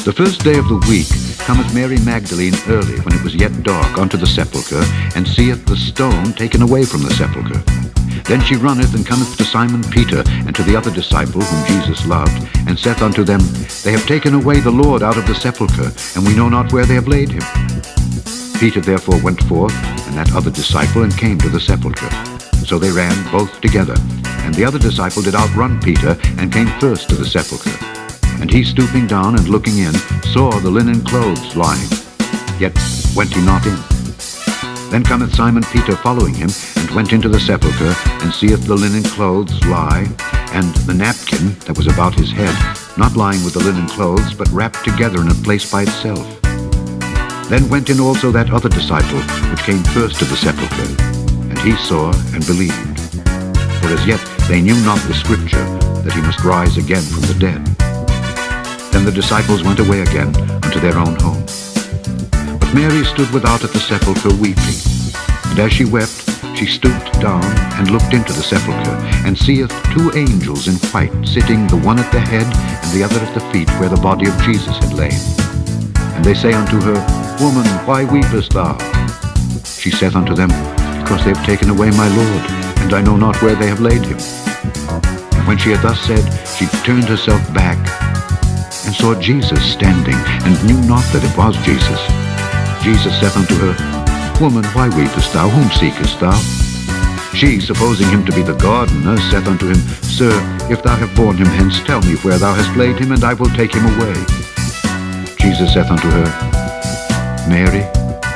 The first day of the week cometh Mary Magdalene early, when it was yet dark, unto the sepulchre, and seeth the stone taken away from the sepulchre. Then she runneth, and cometh to Simon Peter, and to the other disciple whom Jesus loved, and saith unto them, They have taken away the Lord out of the sepulchre, and we know not where they have laid him. Peter therefore went forth, and that other disciple, and came to the sepulchre. So they ran both together. And the other disciple did outrun Peter, and came first to the sepulchre. And he, stooping down and looking in, saw the linen clothes lying, yet went he not in. Then cometh Simon Peter following him, and went into the sepulchre, and seeth the linen clothes lie, and the napkin that was about his head, not lying with the linen clothes, but wrapped together in a place by itself. Then went in also that other disciple, which came first to the sepulchre, and he saw and believed. For as yet they knew not the scripture, that he must rise again from the dead. Then the disciples went away again unto their own home. But Mary stood without at the sepulchre weeping. And as she wept, she stooped down and looked into the sepulchre, and seeth two angels in white, sitting, the one at the head, and the other at the feet, where the body of Jesus had lain. And they say unto her, Woman, why weepest thou? She saith unto them, Because they have taken away my Lord, and I know not where they have laid him. And when she had thus said, she turned herself back, and saw Jesus standing, and knew not that it was Jesus. Jesus saith unto her, Woman, why weepest thou? Whom seekest thou? She, supposing him to be the gardener, saith unto him, Sir, if thou have borne him hence, tell me where thou hast laid him, and I will take him away. Jesus saith unto her, Mary.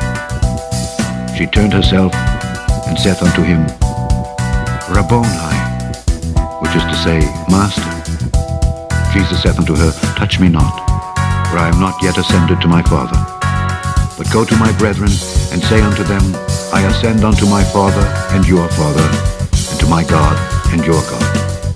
She turned herself, and saith unto him, Rabboni, which is to say, Master. Jesus saith unto her, Touch me not, for I am not yet ascended to my Father. But go to my brethren, and say unto them, I ascend unto my Father and your Father, and to my God and your God.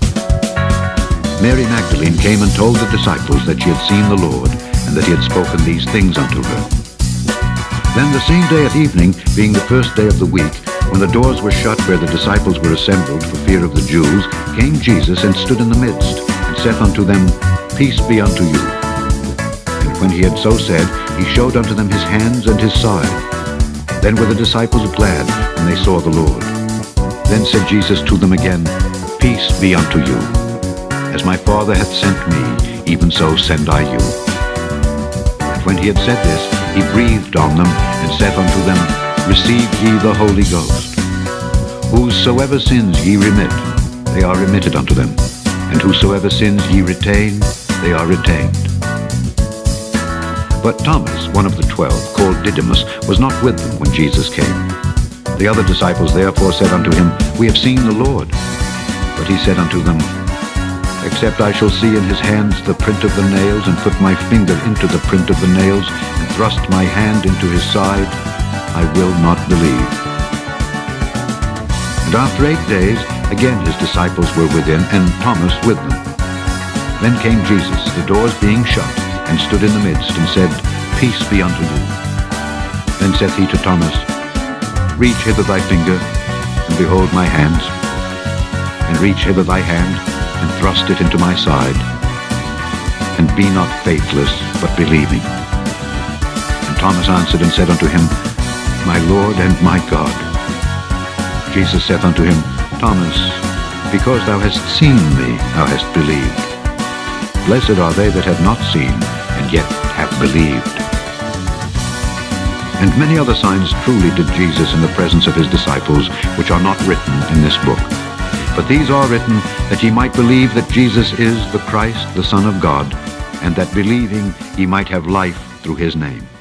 Mary Magdalene came and told the disciples that she had seen the Lord, and that he had spoken these things unto her. Then the same day at evening, being the first day of the week, when the doors were shut where the disciples were assembled for fear of the Jews, came Jesus and stood in the midst, and saith unto them, Peace be unto you. And when he had so said, he showed unto them his hands and his side. Then were the disciples glad when they saw the Lord. Then said Jesus to them again, Peace be unto you. As my Father hath sent me, even so send I you. And when he had said this, he breathed on them, and saith unto them, Receive ye the Holy Ghost. Whosoever sins ye remit, they are remitted unto them. And whosoever sins ye retain, they are retained. But Thomas, one of the 12, called Didymus, was not with them when Jesus came. The other disciples therefore said unto him, We have seen the Lord. But he said unto them, Except I shall see in his hands the print of the nails, and put my finger into the print of the nails, and thrust my hand into his side, I will not believe. And after 8 days, again his disciples were within, and Thomas with them. Then came Jesus, the doors being shut, and stood in the midst, and said, Peace be unto you. Then saith he to Thomas, Reach hither thy finger, and behold my hands, and reach hither thy hand, and thrust it into my side, and be not faithless, but believing. And Thomas answered and said unto him, My Lord and my God. Jesus saith unto him, Thomas, because thou hast seen me, thou hast believed. Blessed are they that have not seen, and yet have believed. And many other signs truly did Jesus in the presence of his disciples, which are not written in this book. But these are written, that ye might believe that Jesus is the Christ, the Son of God, and that believing ye might have life through his name.